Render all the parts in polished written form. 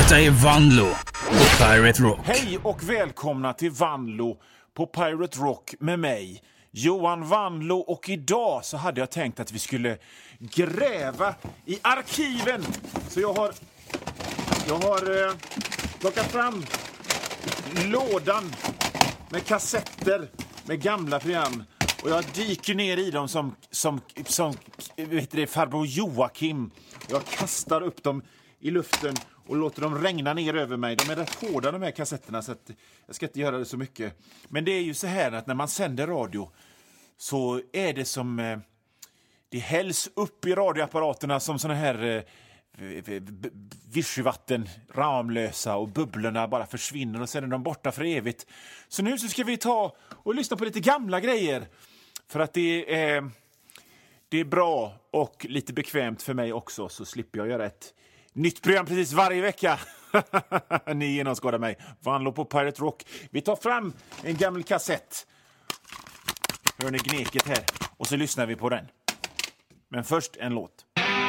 Detta är Vanlo på Pirate Rock. Hej och välkomna till Vanlo på Pirate Rock med mig, Johan Vanlo. Och idag så hade jag tänkt att vi skulle gräva i arkiven. Så jag har plockat fram lådan med kassetter med gamla program. Och jag dyker ner i dem som vet du, farbror Joakim. Jag kastar upp dem i luften och låter dem regna ner över mig. De är rätt hårda de här kassetterna, så att jag ska inte göra det så mycket. Men det är ju så här att när man sänder radio så är det som det hälls upp i radioapparaterna som såna här vichyvatten, Ramlösa, och bubblorna bara försvinner och sen är de borta för evigt. Så nu så ska vi ta och lyssna på lite gamla grejer, för att det är bra och lite bekvämt för mig också, så slipper jag göra ett nytt program precis varje vecka. Ni genomskådar mig. Vanlo på Pirate Rock. Vi tar fram en gammal kassett. Hör ni gneket här? Och så lyssnar vi på den. Men först en låt.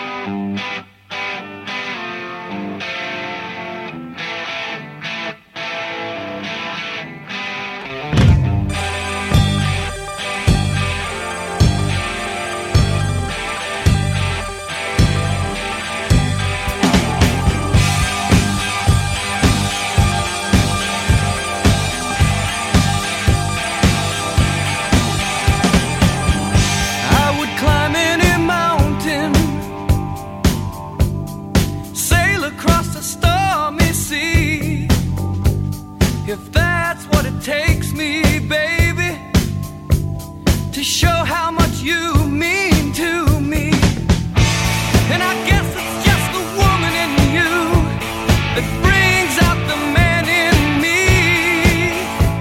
If that's what it takes me, baby, to show how much you mean to me. And I guess it's just the woman in you that brings out the man in me.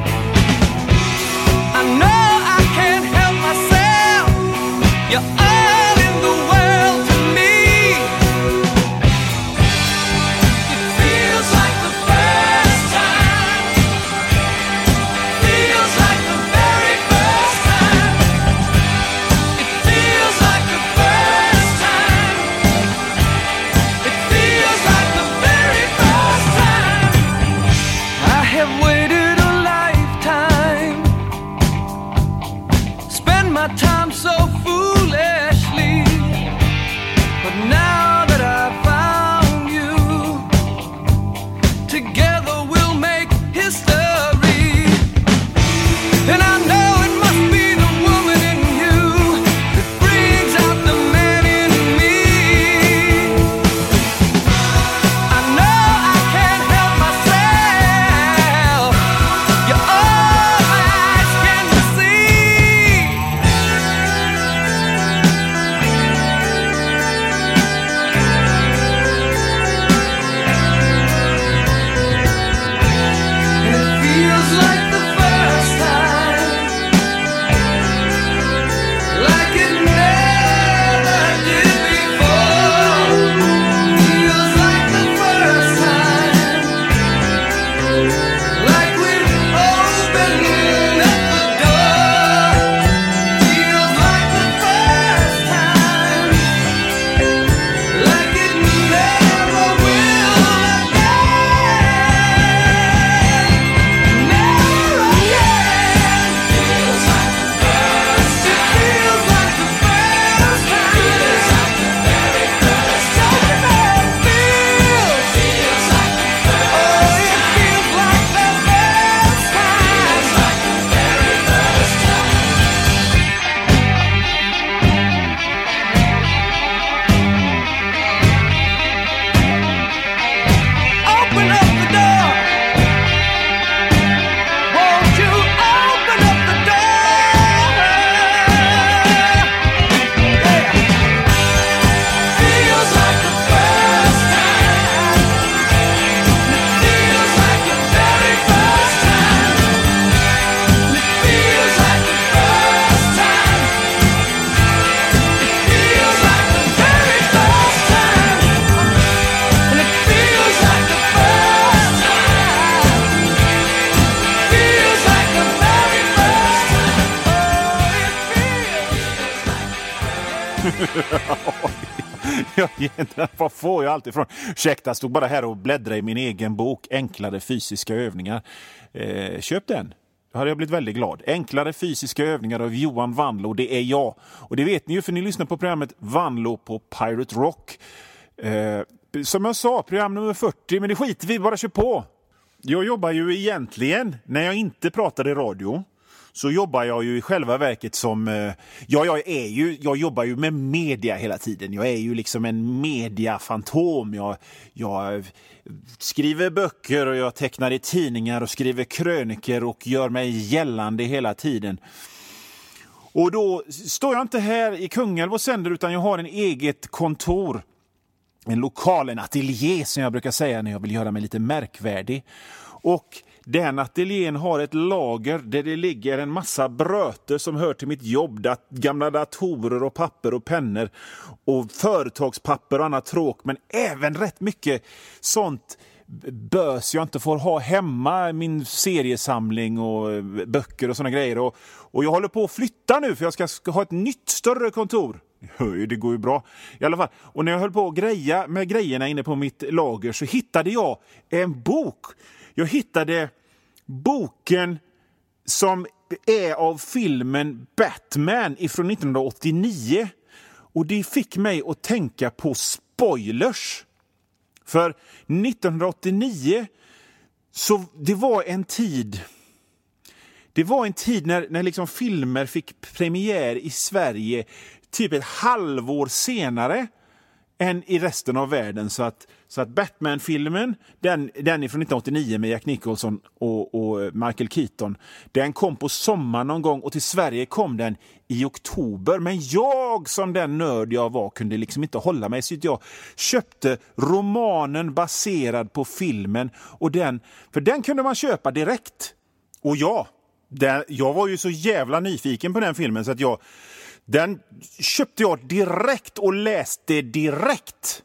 I know I can't help myself. You're all in the world to me. It feels like the first time. Feels like the very first time. It feels like the first time. It feels like the very first time. I have waited a lifetime, spent my time so foolishly, but now that I've found you, together we'll make history. And I know it must be the woman in you that brings out the man in me. I know I can't help myself. You're all my eyes can see. Vad får jag alltid ifrån? Ursäkta, stod bara här och bläddra i min egen bok Enklare fysiska övningar. Köp den. Då hade jag blivit väldigt glad. Enklare fysiska övningar av Johan Vanlo, det är jag. Och det vet ni ju för ni lyssnar på programmet Vanlo på Pirate Rock. Som jag sa, program nummer 40, men det skiter vi, bara kör på. Jag jobbar ju egentligen, när jag inte pratar i radio, så jobbar jag ju i själva verket som... jag jobbar ju med media hela tiden. Jag är ju liksom en mediafantom. Jag skriver böcker och jag tecknar i tidningar och skriver kröniker och gör mig gällande hela tiden. Och då står jag inte här i Kungälv och sänder, utan jag har en eget kontor. En lokal, en ateljé som jag brukar säga när jag vill göra mig lite märkvärdig. Och den ateljén har ett lager där det ligger en massa bröter som hör till mitt jobb. Gamla datorer och papper och pennor och företagspapper och annat tråk. Men även rätt mycket sånt bös jag inte får ha hemma. Min seriesamling och böcker och såna grejer. Och jag håller på att flytta nu för jag ska ha ett nytt större kontor. Det går ju bra i alla fall. Och när jag höll på att greja med grejerna inne på mitt lager så hittade jag en bok. Jag hittade boken som är av filmen Batman ifrån 1989. Och det fick mig att tänka på spoilers. För 1989 så det var en tid när liksom filmer fick premiär i Sverige typ ett halvår senare än i resten av världen. Så att Batman-filmen, den är från 1989 med Jack Nicholson och Michael Keaton, den kom på sommaren någon gång och till Sverige kom den i oktober. Men jag som den nörd jag var kunde liksom inte hålla mig, så jag köpte romanen baserad på filmen, och för den kunde man köpa direkt. Och jag var ju så jävla nyfiken på den filmen så att den köpte jag direkt och läste direkt.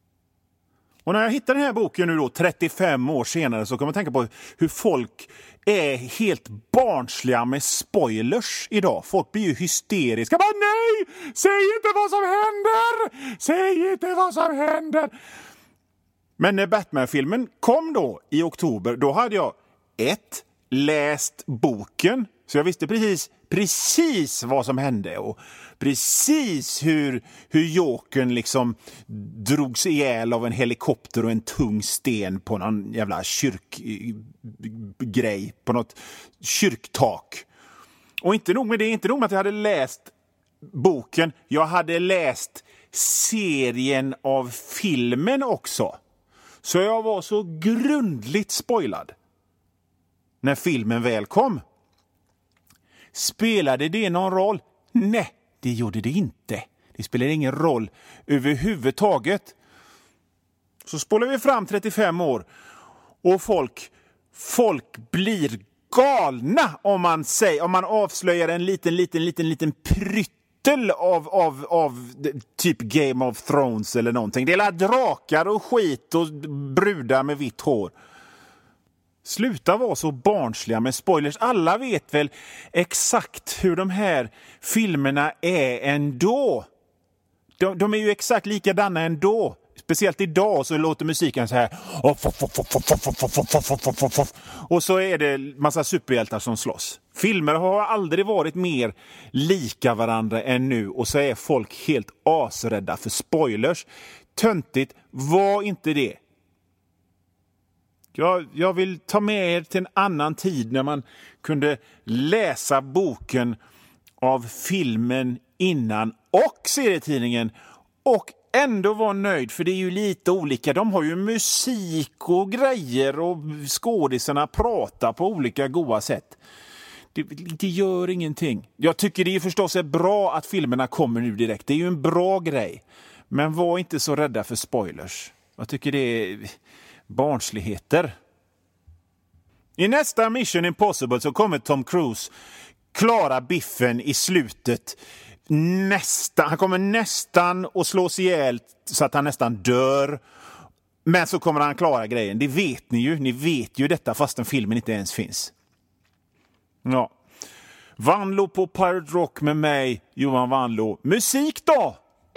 Och när jag hittade den här boken nu då, 35 år senare, så kan man tänka på hur folk är helt barnsliga med spoilers idag. Folk blir ju hysteriska. Bara, nej! Säg inte vad som händer! Säg inte vad som händer! Men när Batman-filmen kom då i oktober, då hade jag läst boken. Så jag visste precis vad som hände och precis hur Jokern liksom drogs ihjäl av en helikopter och en tung sten på någon jävla kyrkgrej på något kyrktak. Och inte nog med det, inte nog med att jag hade läst boken, jag hade läst serien av filmen också. Så jag var så grundligt spoilad när filmen väl kom. Spelade det någon roll? Nej, det gjorde det inte. Det spelade ingen roll överhuvudtaget. Så spolar vi fram 35 år och folk blir galna om man avslöjar en liten pryttel av typ Game of Thrones eller någonting. Det är drakar och skit och brudar med vitt hår. Sluta vara så barnsliga med spoilers. Alla vet väl exakt hur de här filmerna är ändå. De är ju exakt likadana ändå. Speciellt idag så låter musiken så här. Och så är det massa superhjältar som slåss. Filmer har aldrig varit mer lika varandra än nu. Och så är folk helt asrädda för spoilers. Töntigt, var inte det. Jag vill ta med er till en annan tid när man kunde läsa boken av filmen innan och serietidningen och ändå vara nöjd, för det är ju lite olika. De har ju musik och grejer och skådisarna pratar på olika goda sätt. Det gör ingenting. Jag tycker det är förstås bra att filmerna kommer nu direkt. Det är ju en bra grej. Men var inte så rädda för spoilers. Jag tycker det är barnsligheter. I nästa Mission Impossible så kommer Tom Cruise klara biffen i slutet. Han kommer nästan att slås ihjäl så att han nästan dör. Men så kommer han klara grejen. Det vet ni ju. Ni vet ju detta fastän filmen inte ens finns. Ja. Vanlo på Pirate Rock med mig, Johan Vanlo. Musik då!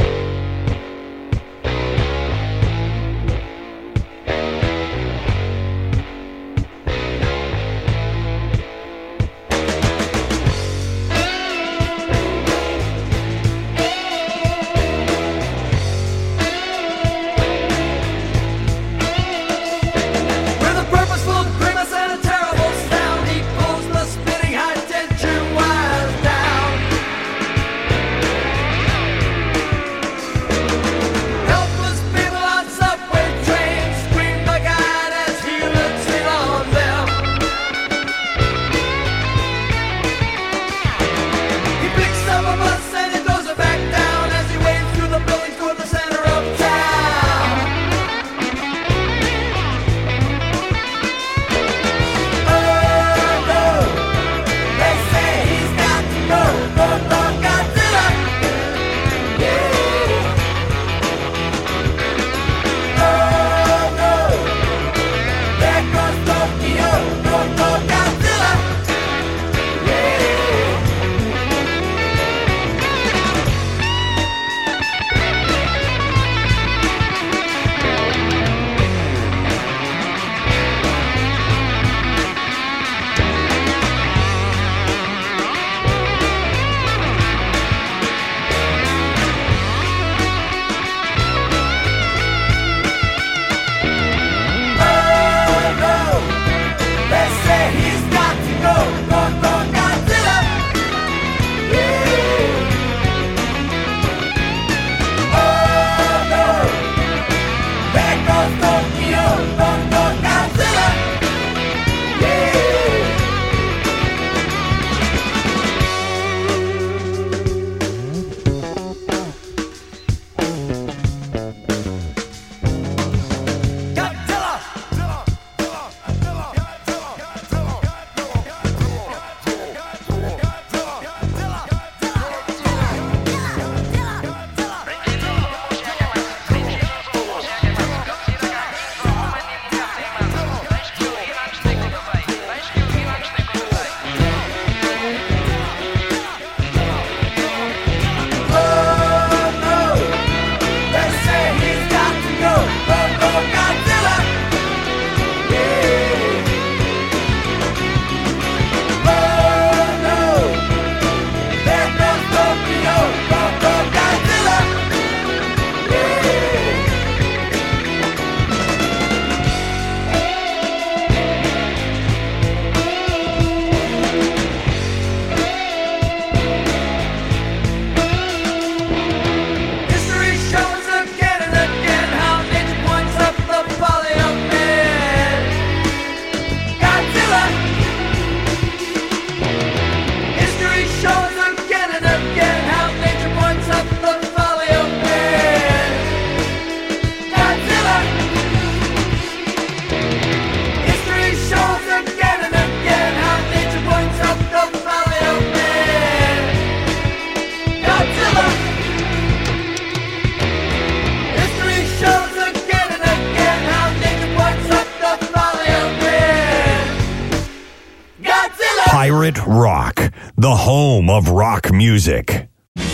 Pirate Rock, the home of rock music.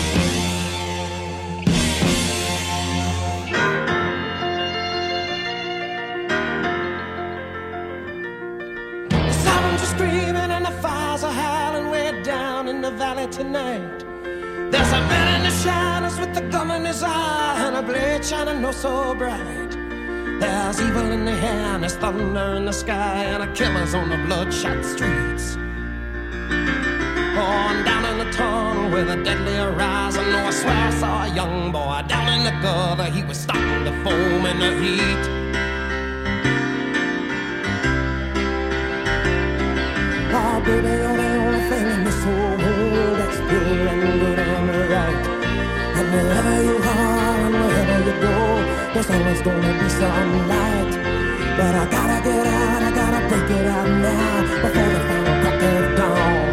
Tonight, there's a man in the shadows with a gun in his eye and a blade shining oh so bright. There's evil in the air and there's thunder in the sky and a killer's on the bloodshot streets. On down in the tunnel with a deadly horizon, oh I swear I saw a young boy down in the gutter. He was starting to foam in the heat. Oh baby, you're the only thing in this whole world that's pure and good and right. And wherever you are and wherever you go, there's always gonna be some light. But I gotta get out, I gotta break it out now before the final crack of dawn.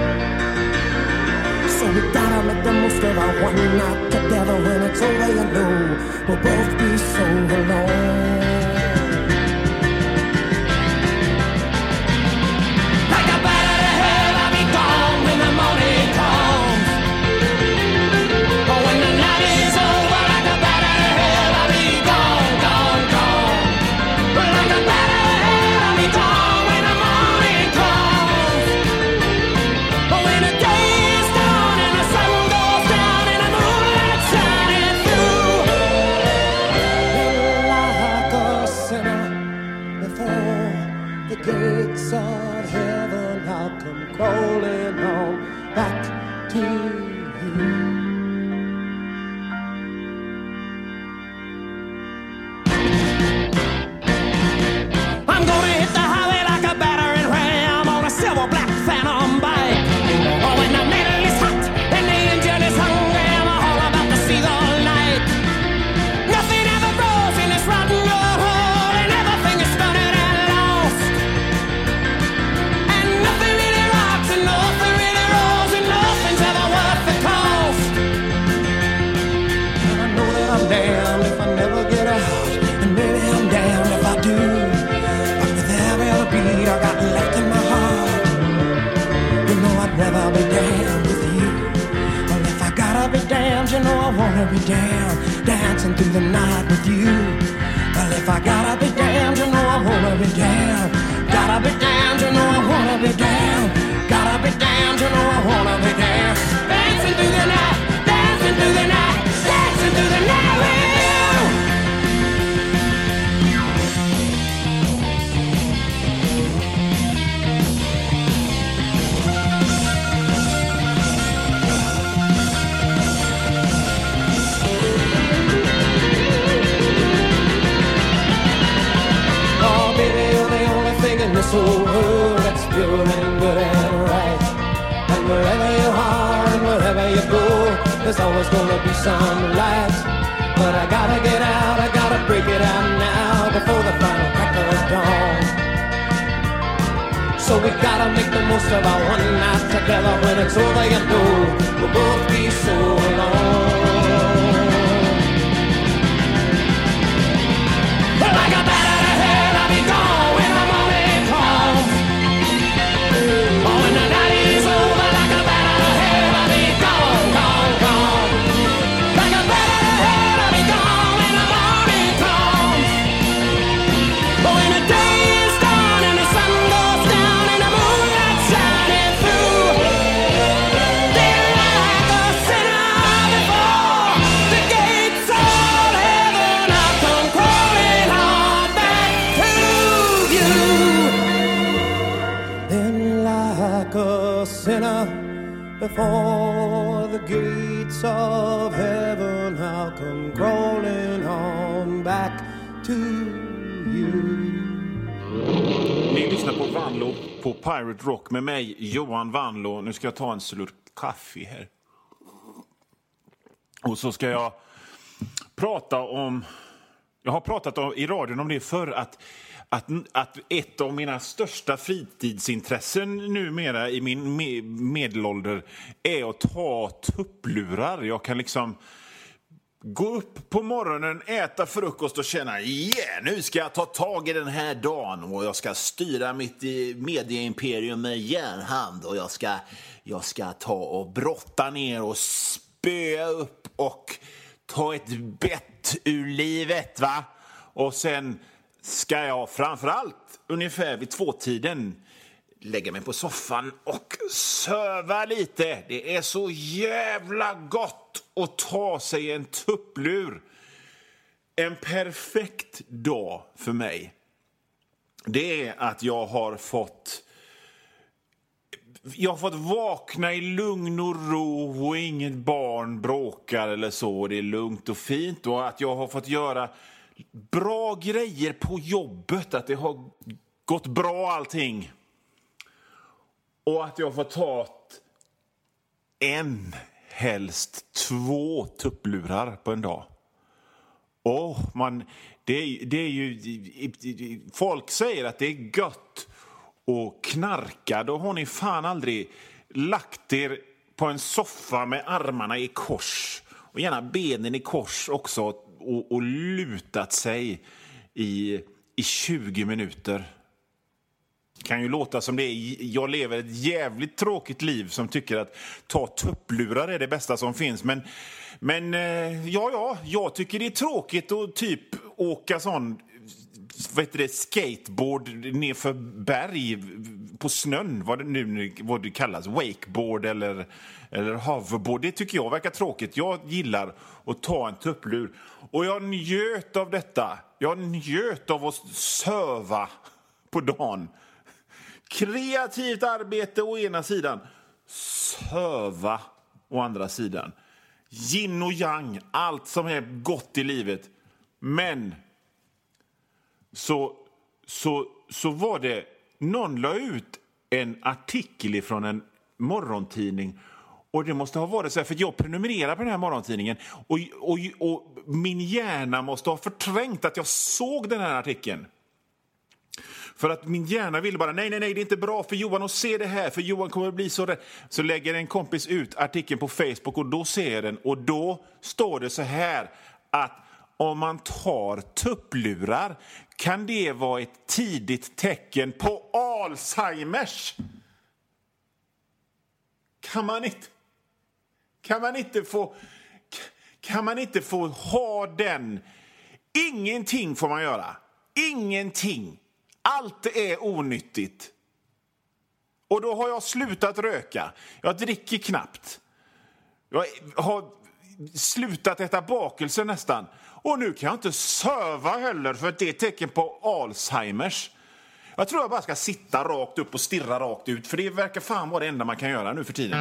So we gotta make the most of our one night together. When it's over, you know we'll both be so alone. Like a bat out of hell, I'll be gone when the morning damned, you know I wanna be damned, dancing through the night with you. Well, if I gotta be damned, you know I wanna be damned. Gotta be damned, you know I wanna be damned. Gotta be damned, you know I wanna be damned. Dancing through the night, dancing through the night, dancing through the night with you. This whole world that's pure and good and right. And wherever you are and wherever you go, there's always gonna be some light. But I gotta get out, I gotta break it out now before the final crackers dawn. So we gotta make the most of our one night together. When it's over, you know we'll both be so alone. Like a bat out of hell, I'll be gone when I'm on it. Oh, when the night is over, like a bat out of hell, I'll be gone, gone, gone. Like a bat out of hell, I'll be gone when the morning comes. But when the day is done and the sun goes down and the moonlight shining through, they're like a sinner before the gates of heaven. I'll come crawling on back to you. Like a sinner before the gates of heaven, I'll come crawling on back to you. Ni lyssnar på Vanlo på Pirate Rock med mig, Johan Vanlo. Nu ska jag ta en slurk kaffe här. Och så ska jag prata om... Jag har pratat i radion om det förr, att ett av mina största fritidsintressen numera i min medelålder är att ta tupplurar. Jag kan liksom gå upp på morgonen, äta frukost och känna nu ska jag ta tag i den här dagen och jag ska styra mitt medieimperium med järnhand och jag ska ta och brotta ner och spöa upp och ta ett bett ur livet, va? Och sen ska jag framförallt ungefär vid 2-tiden lägga mig på soffan och söva lite. Det är så jävla gott att ta sig en tupplur. En perfekt dag för mig, det är att jag har fått vakna i lugn och ro och inget barn bråkar eller så. Det är lugnt och fint, och att jag har fått göra bra grejer på jobbet, att det har gått bra allting. Och att jag får ta helst 2 tupplurar på en dag. Det är ju folk säger att det är gött och knarka. Då har ni fan aldrig lagt er på en soffa med armarna i kors och gärna benen i kors också och lutat sig i 20 minuter. Kan ju låta som det är. Jag lever ett jävligt tråkigt liv som tycker att ta tupplurar är det bästa som finns. Men jag tycker det är tråkigt att typ åka sån skateboard nerför berg på snön, vad det kallas, wakeboard eller hoverboard. Det tycker jag verkar tråkigt. Jag gillar att ta en tupplur och jag njöt av detta. Jag njöt av att söva på dagen. Kreativt arbete å ena sidan, söva å andra sidan. Yin och yang, allt som är gott i livet. Men så var det, någon la ut en artikel från en morgontidning, och det måste ha varit så här, för jag prenumererar på den här morgontidningen och min hjärna måste ha förträngt att jag såg den här artikeln. För att min hjärna ville bara, nej, det är inte bra för Johan att se det här, för Johan kommer att bli så rädd. Så lägger en kompis ut artikeln på Facebook och då ser jag den, och då står det så här att om man tar tupplurar kan det vara ett tidigt tecken på Alzheimers. Kan man inte få Kan man inte få ha den? Ingenting får man göra. Ingenting. Allt är onyttigt. Och då har jag slutat röka. Jag dricker knappt. Jag har slutat äta bakelser nästan. Och nu kan jag inte söva heller för att det är tecken på Alzheimers. Jag tror jag bara ska sitta rakt upp och stirra rakt ut. För det verkar fan vara det enda man kan göra nu för tiden.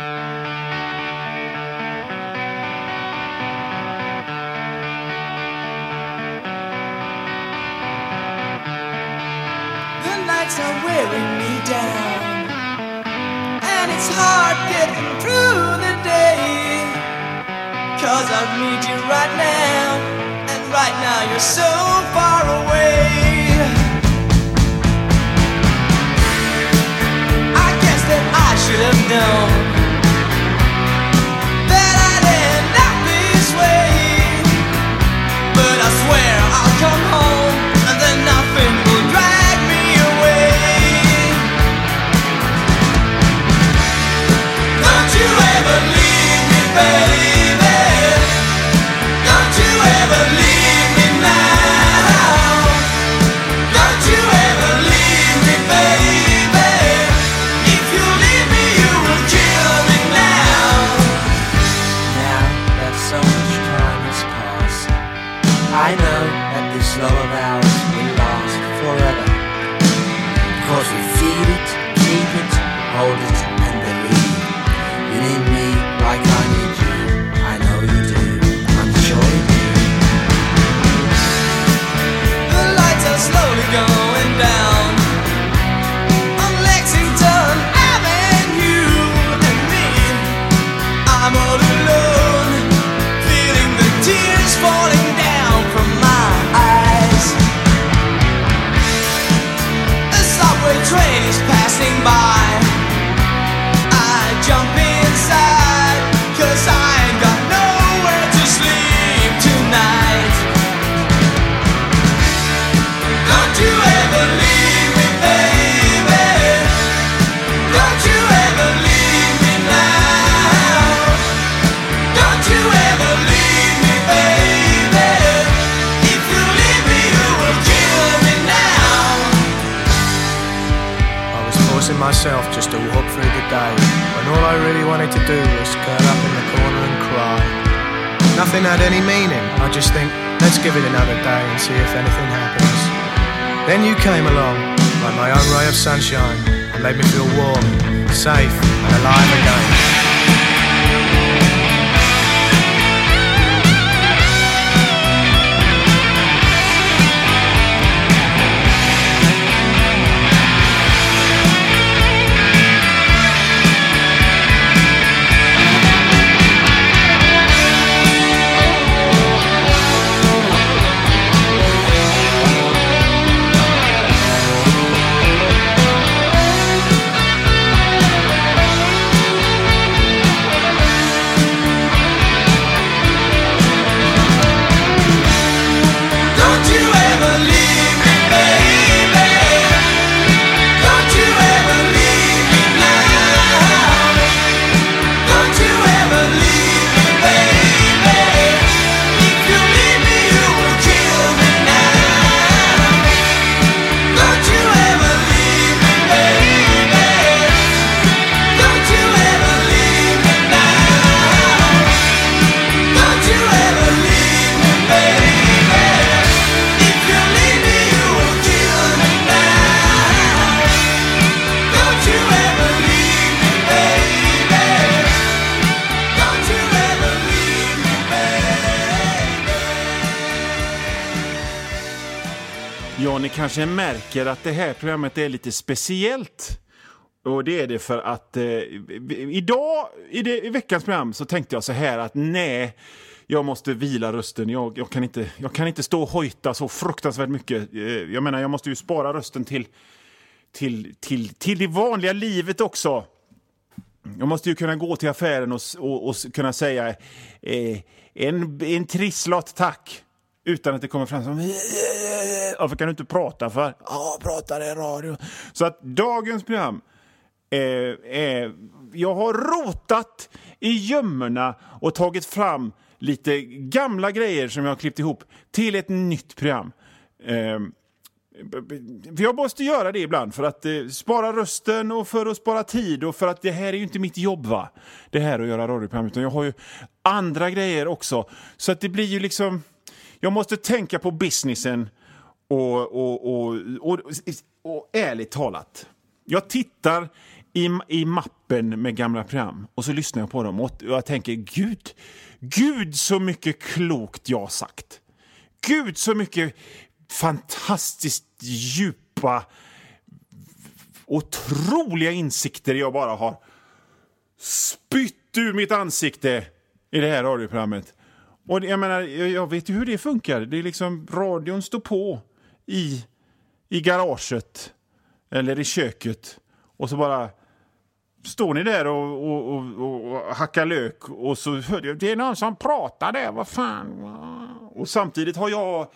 The lights are wearing me down, and it's hard getting through the day, 'cause I need you right now, and right now you're so far away. I guess that I should have known that I'd end up this way, but I swear I'll come home and then nothing will drag me away. Don't you ever leave me, baby. Don't you ever leave me now. Don't you ever leave me, baby. If you leave me, you will kill me now. Now that so much time has passed, I know that this love of ours will last forever. Because we feel it, keep it, hold it, and believe. You need me like I need you. I know you do. I'm sure you do. The lights are slowly going down on Lexington Avenue, and me, I'm all alone, feeling the tears falling down from my eyes. A subway train is passing by. I jump inside, 'cause I ain't got nowhere to sleep tonight. Don't you ever leave me, baby. Don't you ever leave me now. Don't you ever leave me, baby. If you leave me, you will kill me now. I was forcing myself just to walk through the day, when all I really wanted to do was curl up in the corner and cry. Nothing had any meaning. I just think, let's give it another day and see if anything happens. Then you came along, like my own ray of sunshine, and made me feel warm, safe, and alive again. Don't you ever leave me, baby. Don't you ever leave me now. Don't you ever leave me, baby. If you leave me, you will kill me now. Don't you ever leave me, baby. Don't you ever leave me now. Don't you ever leave me, baby. If you leave me, you will kill me now. Don't you ever leave me, baby. Don't you ever leave me, baby. Ja, ni kanske märker att det här programmet är lite speciellt. Och det är det för att idag, i veckans program, så tänkte jag så här att nej, jag måste vila rösten. Jag kan inte stå och hojta så fruktansvärt mycket. Jag menar, jag måste ju spara rösten till det vanliga livet också. Jag måste ju kunna gå till affären och kunna säga en trisslott tack. Utan att det kommer fram som varför kan du inte prata för? Ja, pratar i radio. Så att dagens program jag har rotat i gömmorna och tagit fram lite gamla grejer som jag har klippt ihop till ett nytt program. Jag måste göra det ibland för att spara rösten och för att spara tid och för att det här är ju inte mitt jobb, va? Det här att göra radioprogram, utan jag har ju andra grejer också. Så att det blir ju liksom, jag måste tänka på businessen och ärligt talat. Jag tittar i mappen med gamla program och så lyssnar jag på dem och jag tänker, Gud så mycket klokt jag har sagt. Gud så mycket fantastiskt djupa, otroliga insikter jag bara har spytt ur mitt ansikte i det här radioprogrammet. Och jag menar, jag vet ju hur det funkar. Det är liksom, radion står på i garaget eller i köket och så bara står ni där och hackar lök och så hör jag, det är någon som pratar där, vad fan. Och samtidigt har jag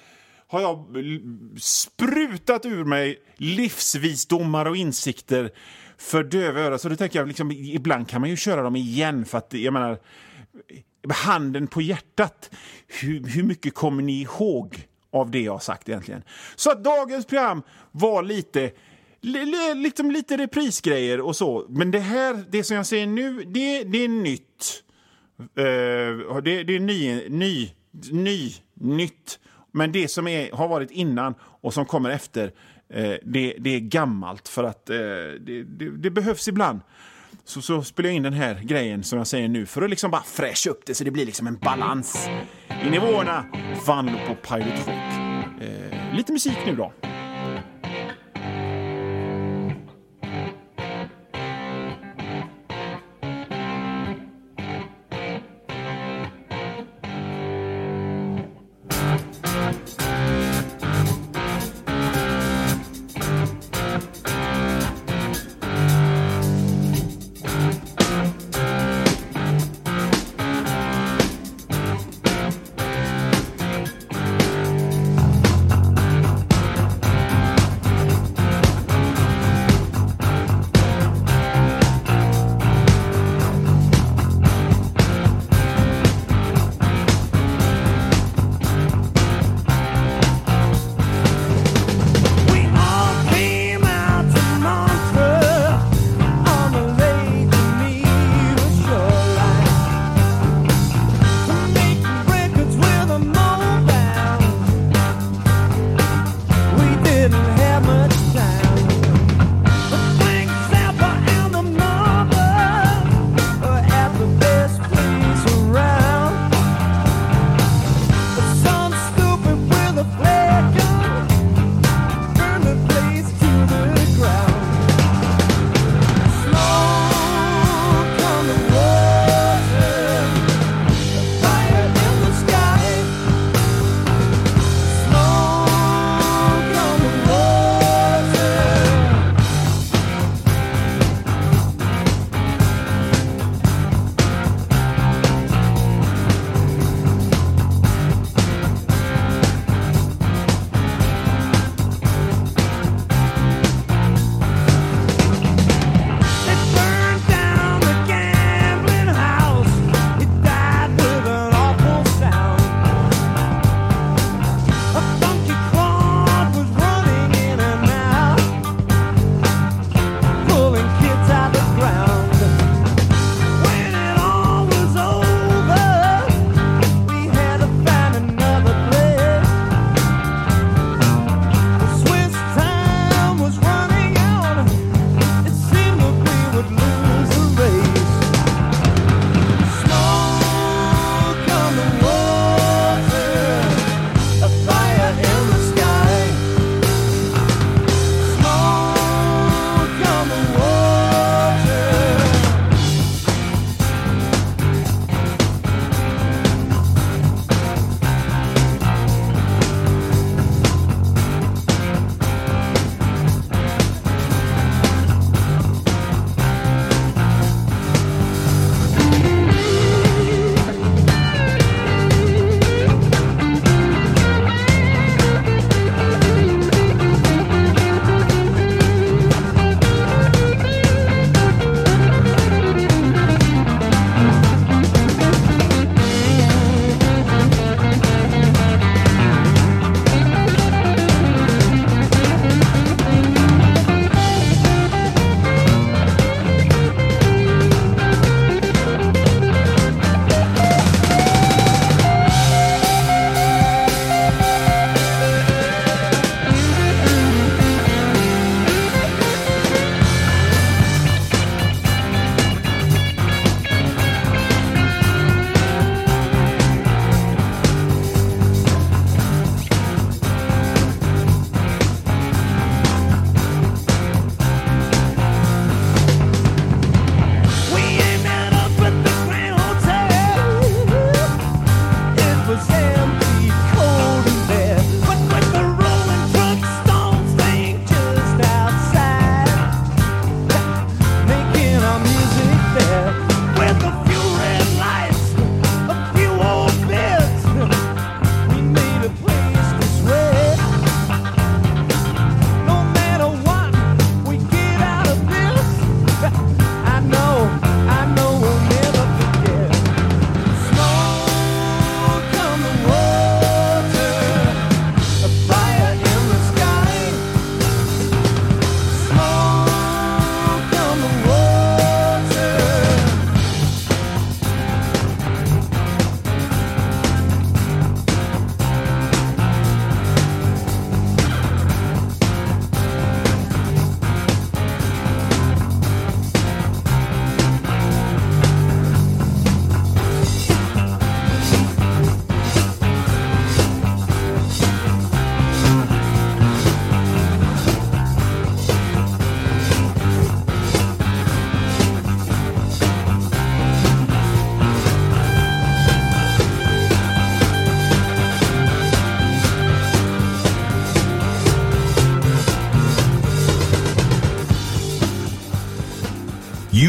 sprutat ur mig livsvisdomar och insikter för döva öra. Så då tänker jag liksom, ibland kan man ju köra dem igen för att, jag menar, handen på hjärtat, hur mycket kommer ni ihåg av det jag har sagt egentligen? Så att dagens program var lite reprisgrejer och så. Men det som jag säger nu, det är nytt. Det är nytt. Men det som har varit innan och som kommer efter, det är gammalt för att det behövs ibland. Så spelar jag in den här grejen som jag säger nu för att liksom bara fräscha upp det så det blir liksom en balans i nivåerna. Vanlo på Pirate Rock. Lite musik nu då.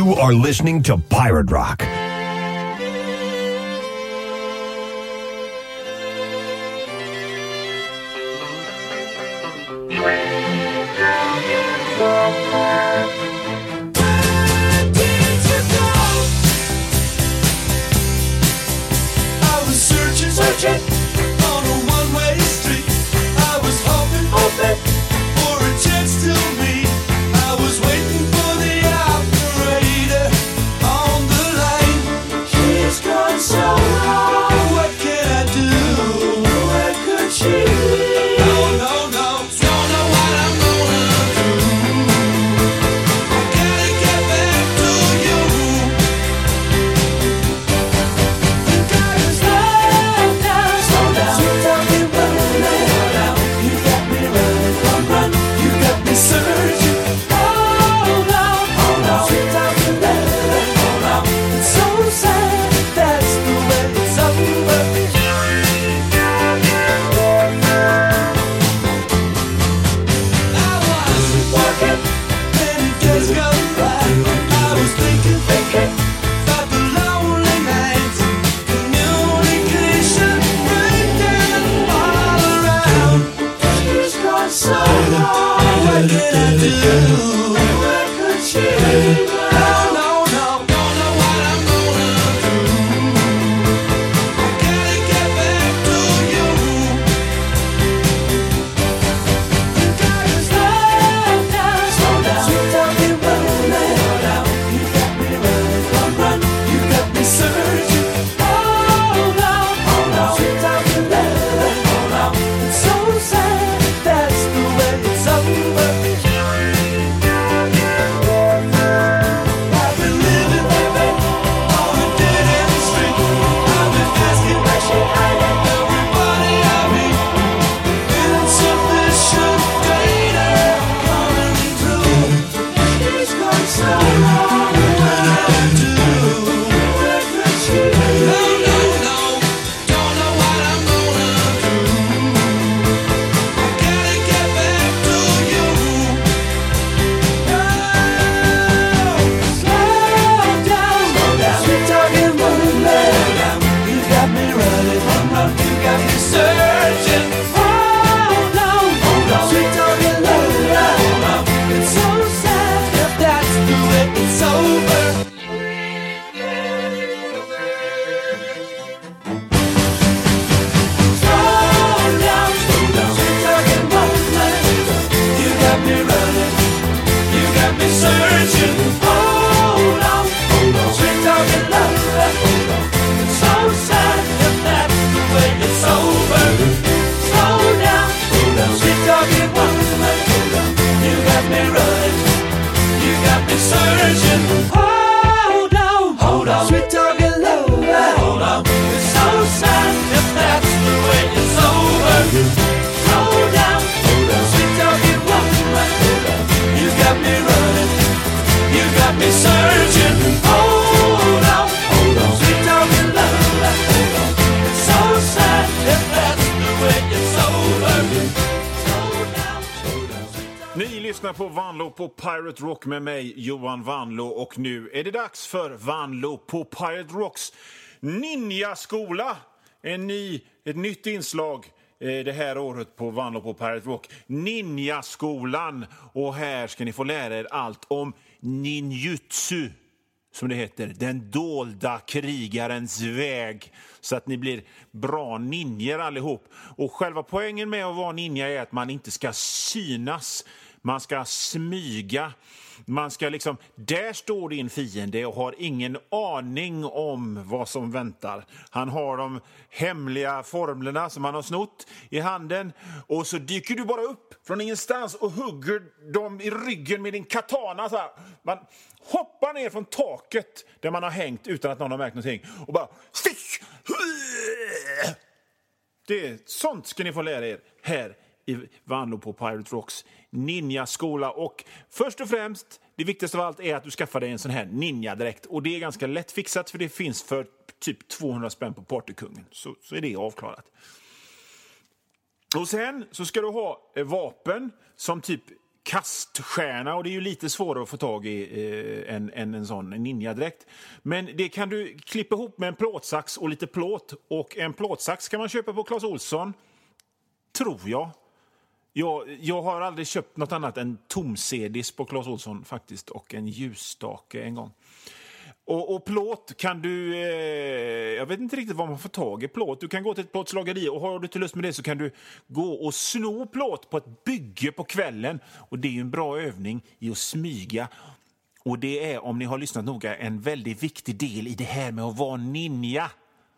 You are listening to Pirate Rock. Searching on a one-way street. I was hoping for a chance to meet. I was waiting for the operator on the line. She's gone so long. What can I do? Where could she be? No, no, no. Don't know what I'm gonna do. I gotta get back to you. You gotta slow down, slow down. Sweet talking running, you got me running, run. You got me searching. Hold on, sweet talking running, hold on. It's so sad, that's the way it's over. I was walking, many days go by. I was thinking about the lonely nights. Communication breaking all around. She's gone so long. What can I do? Where could she be? No, no, no. Don't know what I'm gonna do. I gotta get back to you. You gotta slow down. Sweet talking running, you got me running, run. You got me searching. Hold on, sweet talking running, hold on. It's so sad, that's the way it's over. I've been living on a dead-end street. I've been asking where she hiding. Everybody I meet, insufficient data coming through. She's gone so long. What can I do? Where could she be? No, no, no. Don't know what I'm gonna do. I gotta get back to you. Slow down. Sweet talking running, you got me running, you got me searching. Hold on, sweet talking running, it's so sad that that's the way it's over. Slow down, sweet talking running, you got me running, you got me searching. Hold on, sweet talking running, it's so sad that that's the way it's over. Slow down, sweet talking running, you got me running, you got me searching. Hold on, sweet talking running, hold on. It's so sad that that's the way it's over. Slow down, sweet talking running, you got me running, you got me searching. Hold on, sweet talking running, it's so sad that that's the way it's over. Slow down, sweet talking. Ni lyssnar på Vanlo på Pirate Rock med mig, Johan Vanlo. Och nu är det dags för Vanlo på Pirate Rocks Ninja-skola. Ett nytt inslag det här året på Vanlo på Pirate Rock. Ninja-skolan. Och här ska ni få lära er allt om ninjutsu, som det heter. Den dolda krigarens väg. Så att ni blir bra ninjor allihop. Och själva poängen med att vara ninja är att man inte ska synas. Man ska smyga. Man ska liksom, där står din fiende och har ingen aning om vad som väntar. Han har de hemliga formlerna som han har snott i handen. Och så dyker du bara upp från ingenstans och hugger dem i ryggen med din katana. Så här. Man hoppar ner från taket där man har hängt utan att någon har märkt någonting. Och bara stick! Sånt ska ni få lära er här i Vanlo på Pirate Rocks ninja-skola. Och först och främst, det viktigaste av allt är att du skaffar dig en sån här ninja-dräkt. Och det är ganska lätt fixat, för det finns för typ 200 spänn på Partykungen. Så är det avklarat. Och sen så ska du ha vapen som typ kaststjärna, och det är ju lite svårare att få tag i än en sån ninjadräkt. Men det kan du klippa ihop med en plåtsax och lite plåt, och en plåtsax kan man köpa på Clas Ohlson, tror jag. Jag har aldrig köpt något annat än tomsedis på Clas Ohlson faktiskt, och en ljusstake en gång. Och plåt kan du... jag vet inte riktigt vad man får tag i plåt. Du kan gå till ett plåtslageri, och har du inte lust med det så kan du gå och sno plåt på ett bygge på kvällen. Och det är ju en bra övning i att smyga. Och det är, om ni har lyssnat noga, en väldigt viktig del i det här med att vara ninja.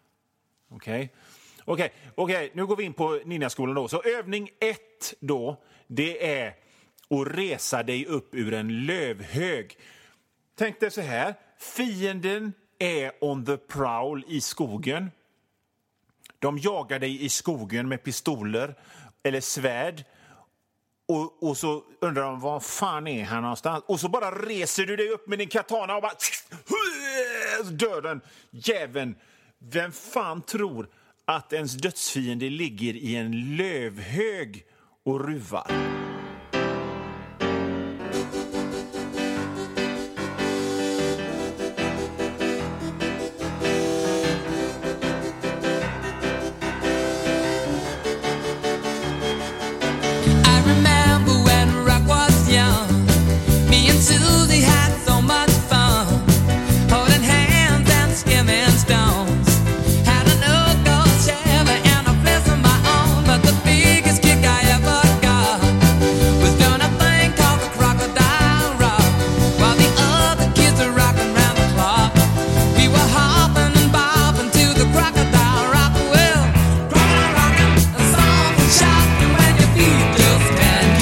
Okej, nu går vi in på ninjaskolan då. Så övning 1 då, det är att resa dig upp ur en lövhög. Tänk dig så här, fienden är on the prowl i skogen. De jagar dig i skogen med pistoler eller svärd. Och så undrar de, var fan är han någonstans? Och så bara reser du dig upp med din katana och bara... dör den jäveln. Vem fan tror att ens dödsfiende ligger i en lövhög och ruvar? Just can't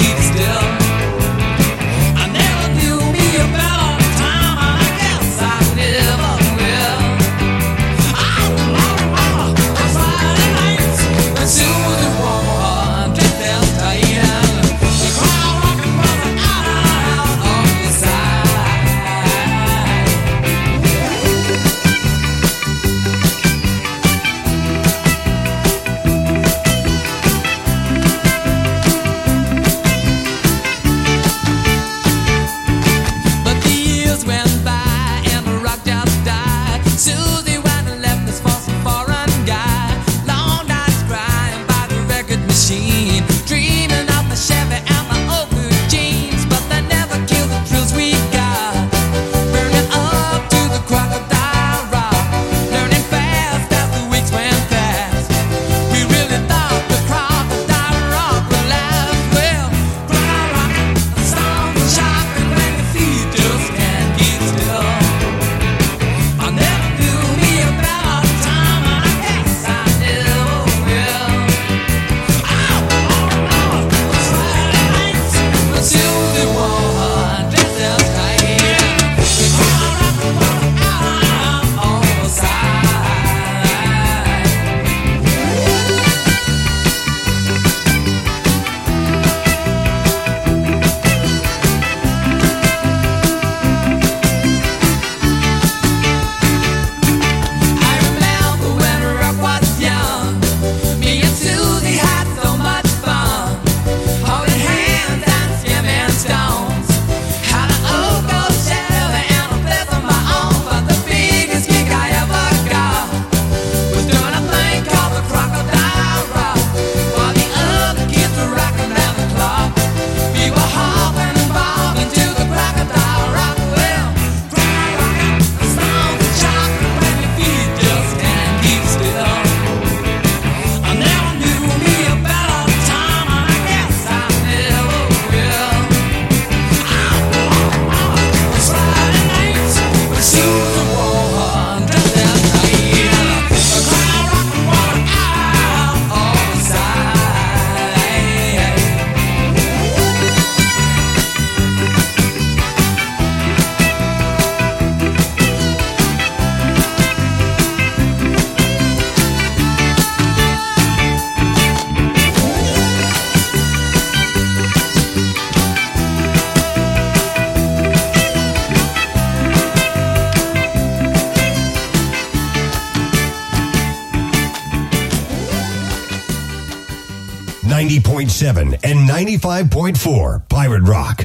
90.7 and 95.4 Pirate Rock.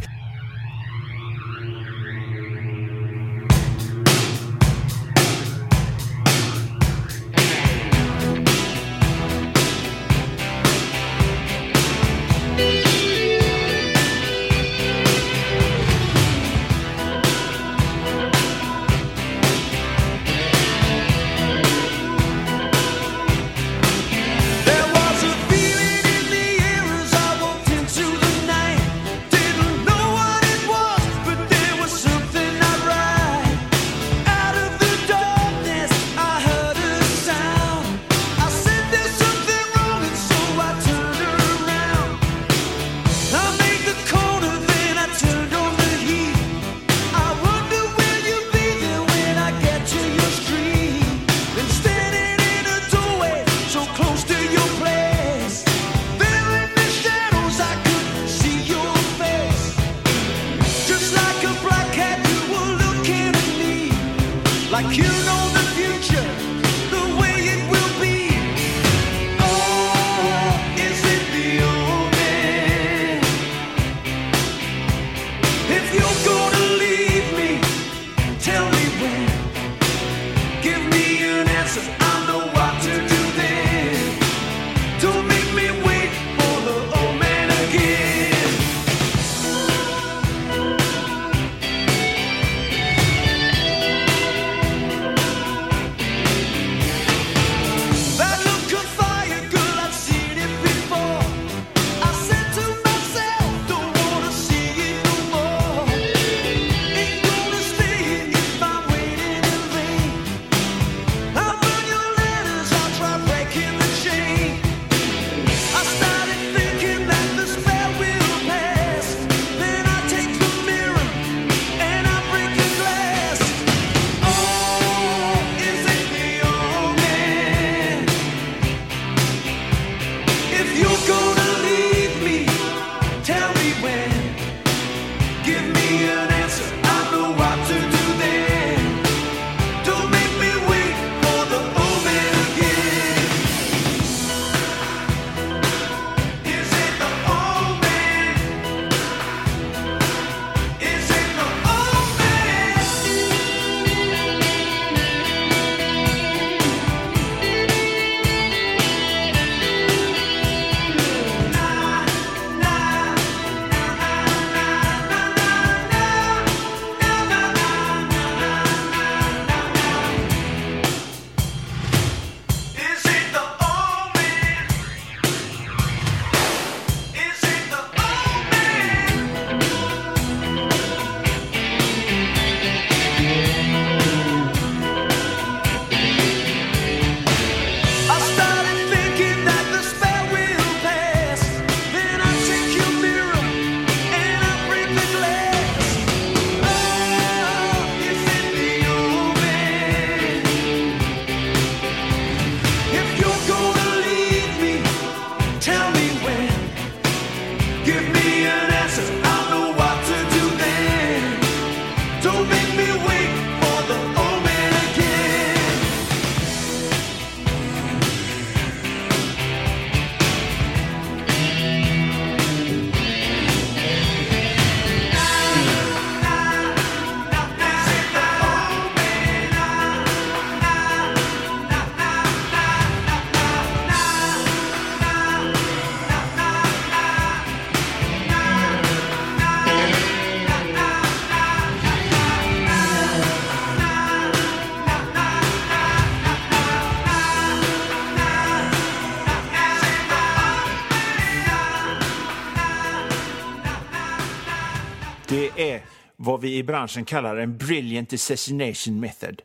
Det är vad vi i branschen kallar en brilliant assassination method.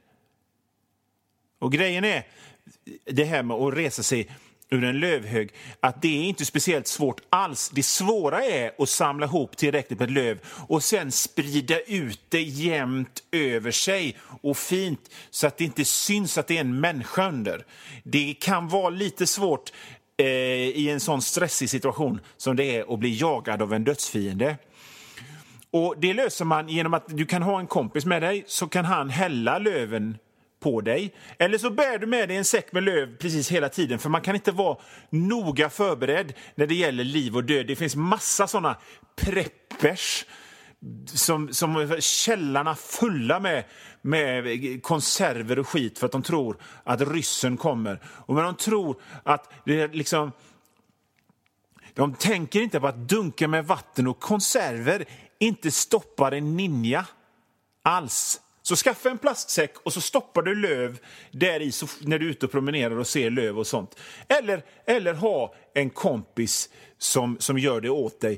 Och grejen är det här med att resa sig ur en lövhög, att det är inte speciellt svårt alls. Det svåra är att samla ihop tillräckligt med löv och sen sprida ut det jämnt över sig och fint så att det inte syns att det är en människa under. Det kan vara lite svårt i en sån stressig situation som det är att bli jagad av en dödsfiende. Och det löser man genom att du kan ha en kompis med dig, så kan han hälla löven på dig. Eller så bär du med dig en säck med löv precis hela tiden. För man kan inte vara noga förberedd när det gäller liv och död. Det finns massa sådana preppers som källarna fulla med konserver och skit för att de tror att ryssen kommer. Och men de tror att det är liksom... De tänker inte på att dunka med vatten och konserver inte stoppar en ninja alls. Så skaffa en plastsäck och så stoppar du löv där i när du är ute och promenerar och ser löv och sånt. Eller ha en kompis som gör det åt dig.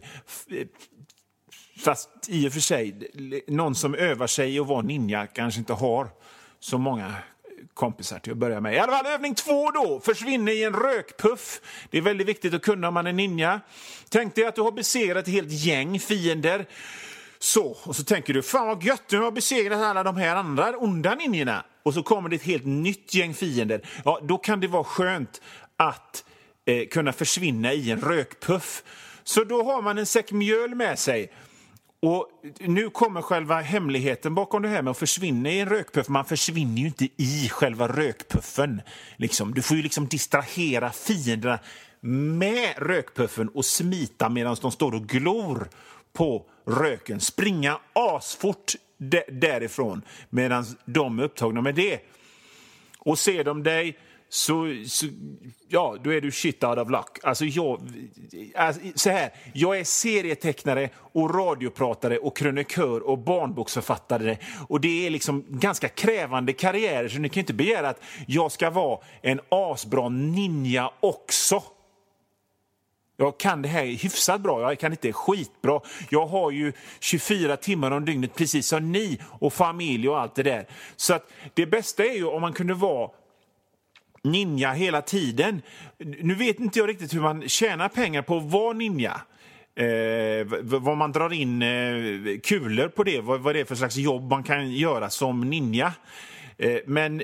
Fast i och för sig, någon som övar sig att vara ninja kanske inte har så många kompisar till att börja med. I alla fall övning 2 då. Försvinner i en rökpuff. Det är väldigt viktigt att kunna om man är ninja. Tänk dig att du har besegrat ett helt gäng fiender. Och så tänker du, fan vad gött, nu har jag besegrat alla de här andra onda ninjorna. Och så kommer det ett helt nytt gäng fiender. Ja, då kan det vara skönt att kunna försvinna i en rökpuff. Så då har man en säck mjöl med sig. Och nu kommer själva hemligheten bakom det här med att försvinna i en rökpuff. Man försvinner ju inte i själva rökpuffen. Liksom. Du får ju liksom distrahera fienderna med rökpuffen och smita medan de står och glor på röken. Springa asfort därifrån medan de är upptagna med det. Och ser de dig så ja, då är du shit out of luck. Alltså så här, jag är serietecknare och radiopratare och krönikör och barnboksförfattare och det är liksom ganska krävande karriärer så ni kan inte begära att jag ska vara en asbra ninja också. Jag kan det här hyfsat bra, jag kan inte skitbra. Jag har ju 24 timmar om dygnet precis som ni och familj och allt det där. Så att det bästa är ju om man kunde vara ninja hela tiden. Nu vet inte jag riktigt hur man tjänar pengar på att vara ninja. Vad man drar in kulor på det. Vad det är för slags jobb man kan göra som ninja. Men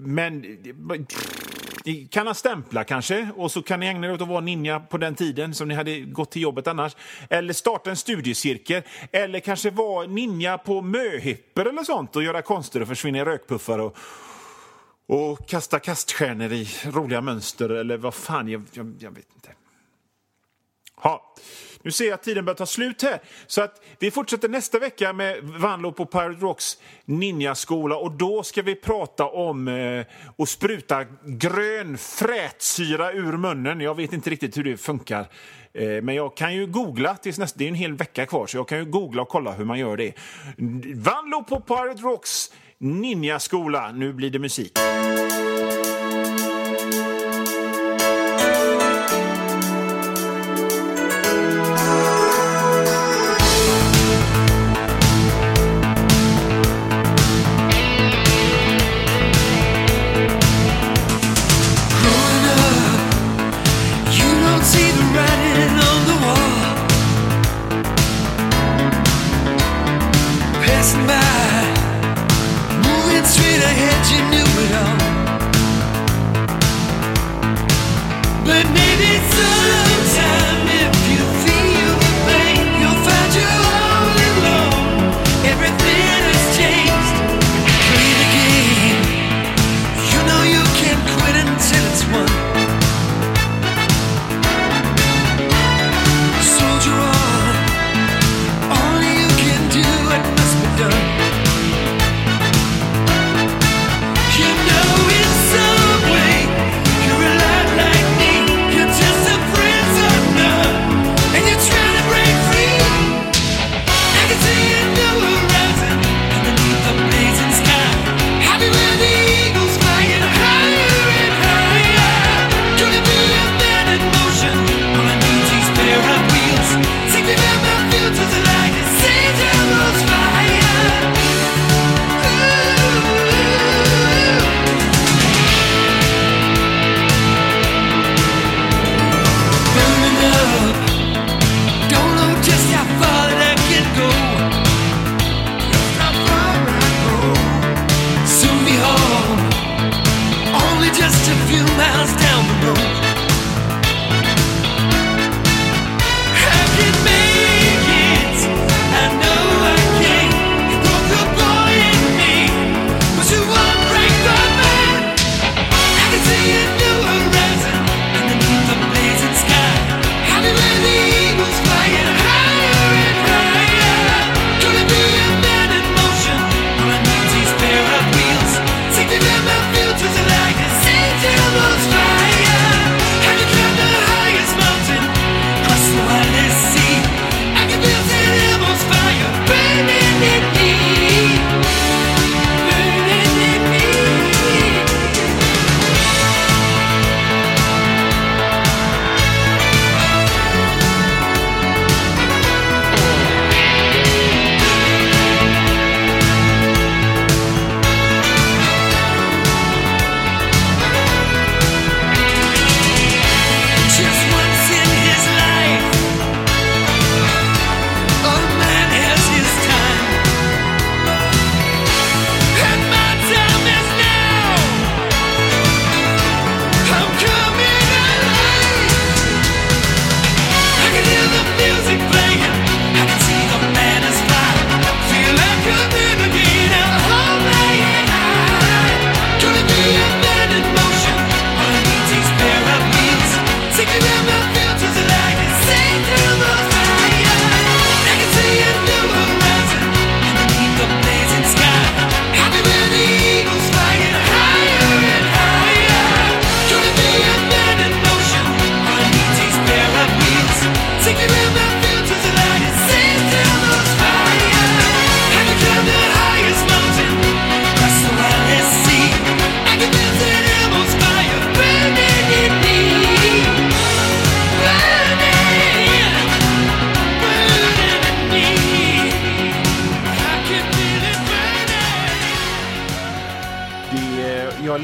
kan ha stämpla kanske. Och så kan ni ägna er åt att vara ninja på den tiden som ni hade gått till jobbet annars. Eller starta en studiecirkel. Eller kanske vara ninja på möhipper eller sånt. Och göra konster och försvinna i rökpuffar och kasta kaststjärnor i roliga mönster eller vad fan, jag vet inte. Ja, nu ser jag att tiden börjar ta slut här. Så att vi fortsätter nästa vecka med Vanlo på Pirate Rocks ninjaskola. Och då ska vi prata om att spruta grön frätsyra ur munnen. Jag vet inte riktigt hur det funkar. Men jag kan ju googla tills nästa, det är en hel vecka kvar. Så jag kan ju googla och kolla hur man gör det. Vanlo på Pirate Rocks ninjaskola. Nu blir det musik. Straight ahead, you knew it all.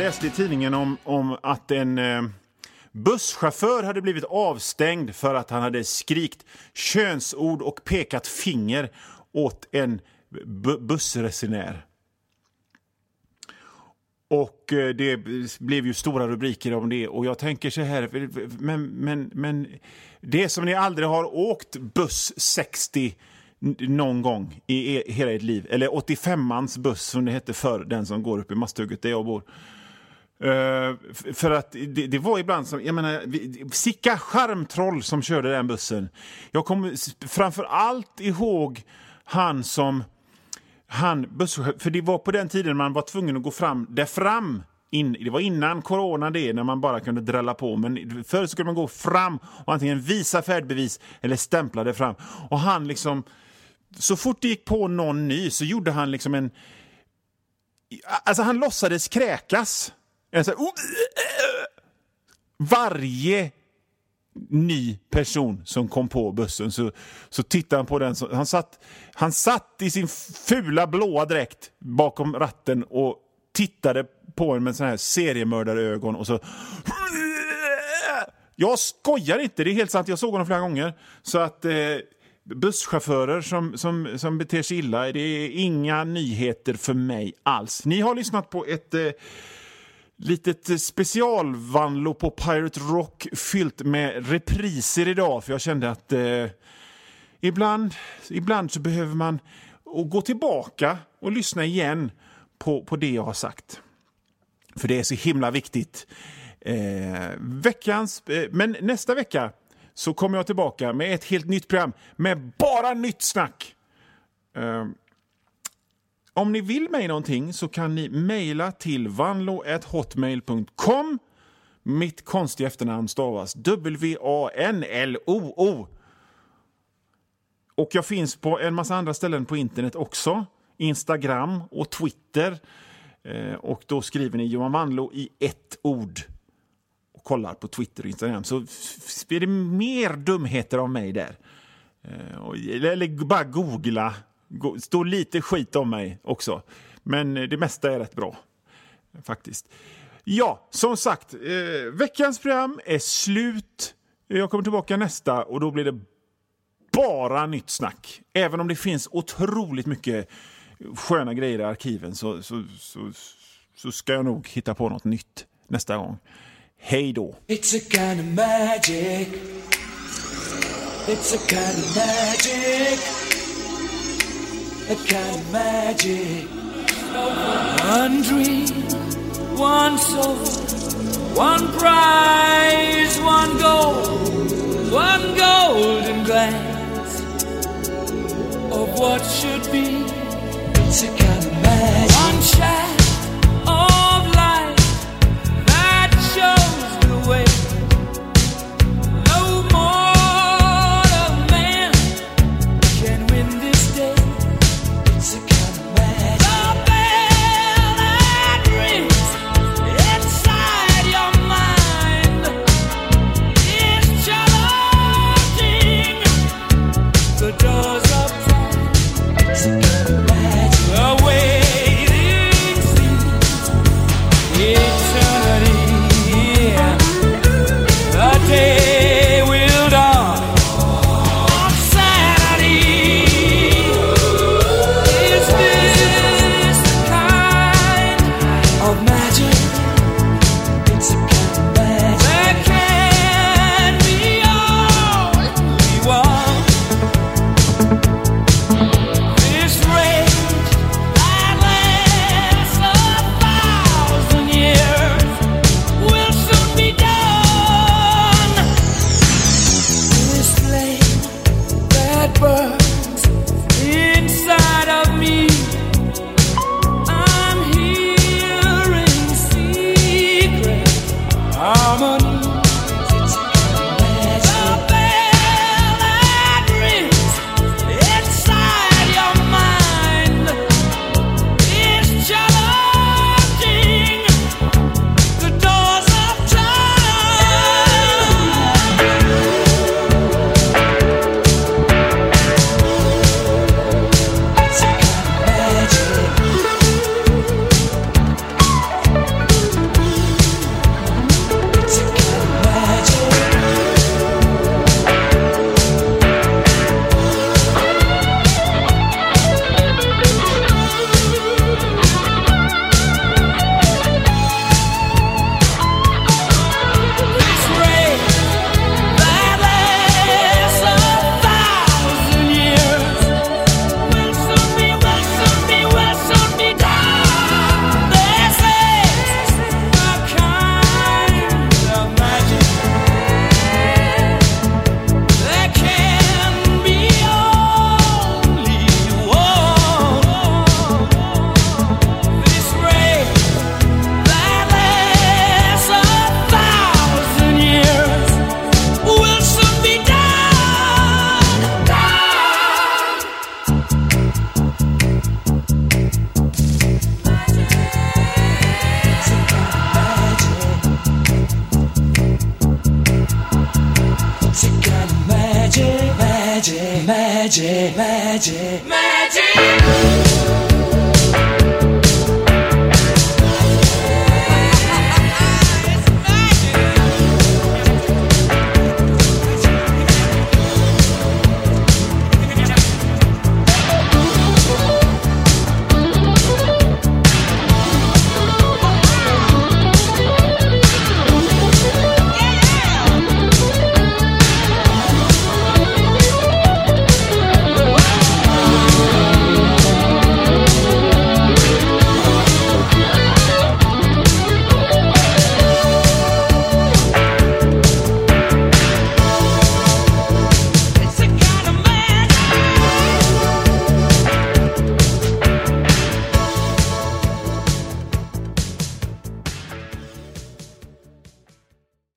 läste i tidningen om att en busschaufför hade blivit avstängd för att han hade skrikt könsord och pekat finger åt en bussresenär. Och det blev ju stora rubriker om det. Och jag tänker så här, men det som ni aldrig har åkt buss 60 någon gång i hela ert liv, eller 85-mans buss som det hette förr, den som går upp i Masthugget där jag bor. För att det var ibland som, jag menar, sicka skärmtroll som körde den bussen. Jag kommer framför allt ihåg för det var på den tiden man var tvungen att gå fram där fram. Det var innan corona det, när man bara kunde drälla på. Men förr så kunde man gå fram och antingen visa färdbevis eller stämpla det fram. Och han liksom, så fort det gick på någon ny så gjorde han liksom alltså han låtsades kräkas. Varje ny person som kom på bussen så tittade han på den. Han satt i sin fula blåa dräkt bakom ratten och tittade på en med sån här seriemördarögon och så. Jag skojar inte, det är helt sant. Jag såg honom flera gånger. Så att busschaufförer som beter sig illa, det är inga nyheter för mig alls. Ni har lyssnat på ett litet specialvanlo på Pirate Rock fyllt med repriser idag, för jag kände att ibland så behöver man gå tillbaka och lyssna igen på det jag har sagt. För det är så himla viktigt. Men nästa vecka så kommer jag tillbaka med ett helt nytt program med bara nytt snack. Om ni vill mig någonting så kan ni mejla till vanlo@hotmail.com. Mitt konstiga efternamn stavas WANLOO. Och jag finns på en massa andra ställen på internet också. Instagram och Twitter. Och då skriver ni Johan Vanlo i ett ord. Och kollar på Twitter och Instagram. Så blir det mer dumheter av mig där. Eller bara googla. Står lite skit om mig också. Men det mesta är rätt bra. Faktiskt. Ja, som sagt. Veckans program är slut. Jag kommer tillbaka nästa. Och då blir det bara nytt snack. Även om det finns otroligt mycket sköna grejer i arkiven. Så ska jag nog hitta på något nytt nästa gång. Hej då. It's a kind of magic. It's a kind of magic. A kind of magic. One dream, one soul, one prize, one golden glance of what should be. It's a kind of magic. One shaft of light that shows the way. No mortal man can win this day. It's a kind of magic. The bell that rings inside your mind is challenging the doors of time. It's a kind of magic. The waiting magic, magic, magic, magic.